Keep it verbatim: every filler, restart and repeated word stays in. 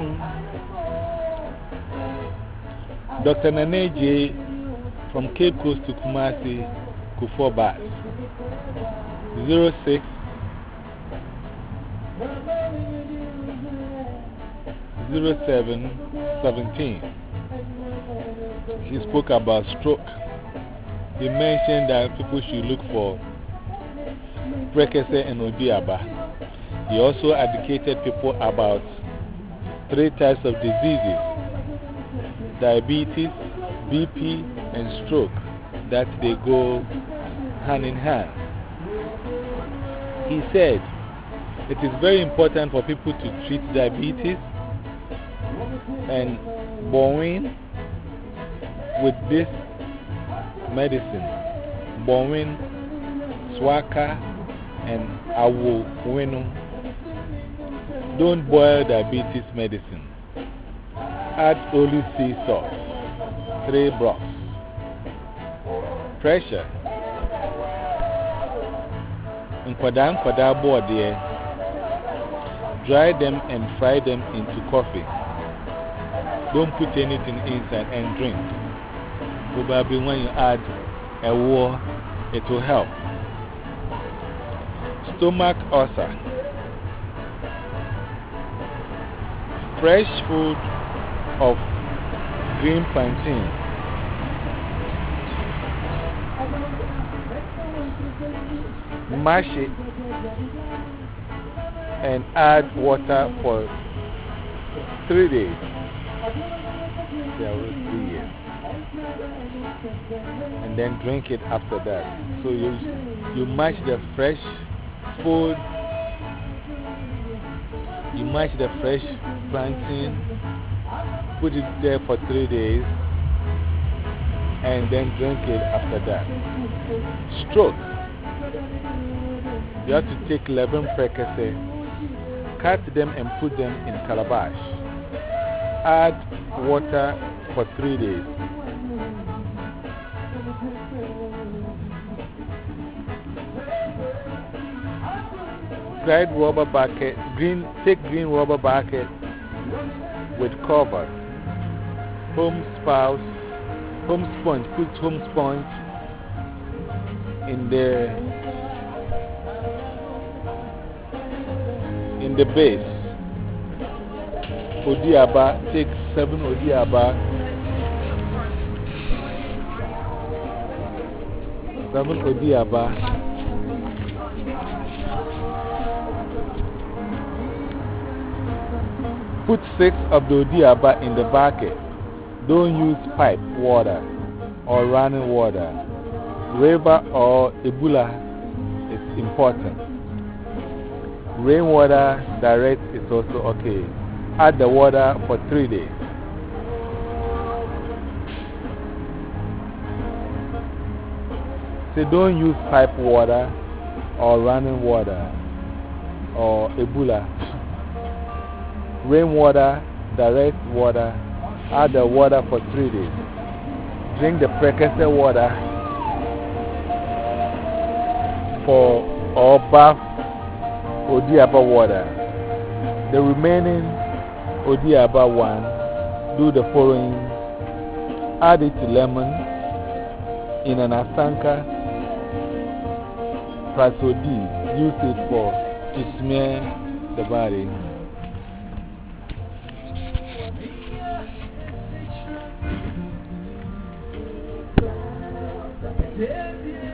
Doctor Naneji from Cape Coast to Kumasi, Kufuor Bus. zero six zero seven seventeen. He spoke about stroke. He mentioned that people should look for Prekese and Odiaba. He also educated people about three types of diseases: diabetes, B P, and stroke, that they go hand in hand. He said it is very important for people to treat diabetes and Borwin with this medicine. Borwin, Swaka, and Awowinu. Don't boil diabetes medicine. Add olive sea salt, three blocks. Pressure. Nkwadaa nkwadaa board there. Dry them and fry them into coffee. Don't put anything inside and drink. Probably when you add a war, it will help. Stomach ulcer. Fresh food of green plantain. Mash it and add water for three days. There will be it. And then drink it after that. So you, you mash the fresh food, you mash the fresh plantain, put it there for three days, and then drink it after that. Stroke. You have to take eleven Prekese, cut them and put them in calabash. Add water for three days. Dried rubber bucket, green, take green rubber bucket with cover. Home spouse, home sponge, put home sponge in the in the base. Odiaba, take seven Odiaba, seven Odiaba. Put six of the Odiaba in the bucket. Don't use pipe water or running water. River or Ebola is important. Rainwater direct is also okay. Add the water for three days. So don't use pipe water or running water or Ebola. Rainwater, direct water, add the water for three days. Drink the Prekese water for or bath Odiaba water. The remaining Odiaba one, do the following: add it to lemon in an asanka, prasodi, use it for to smear the body. Yeah, yeah.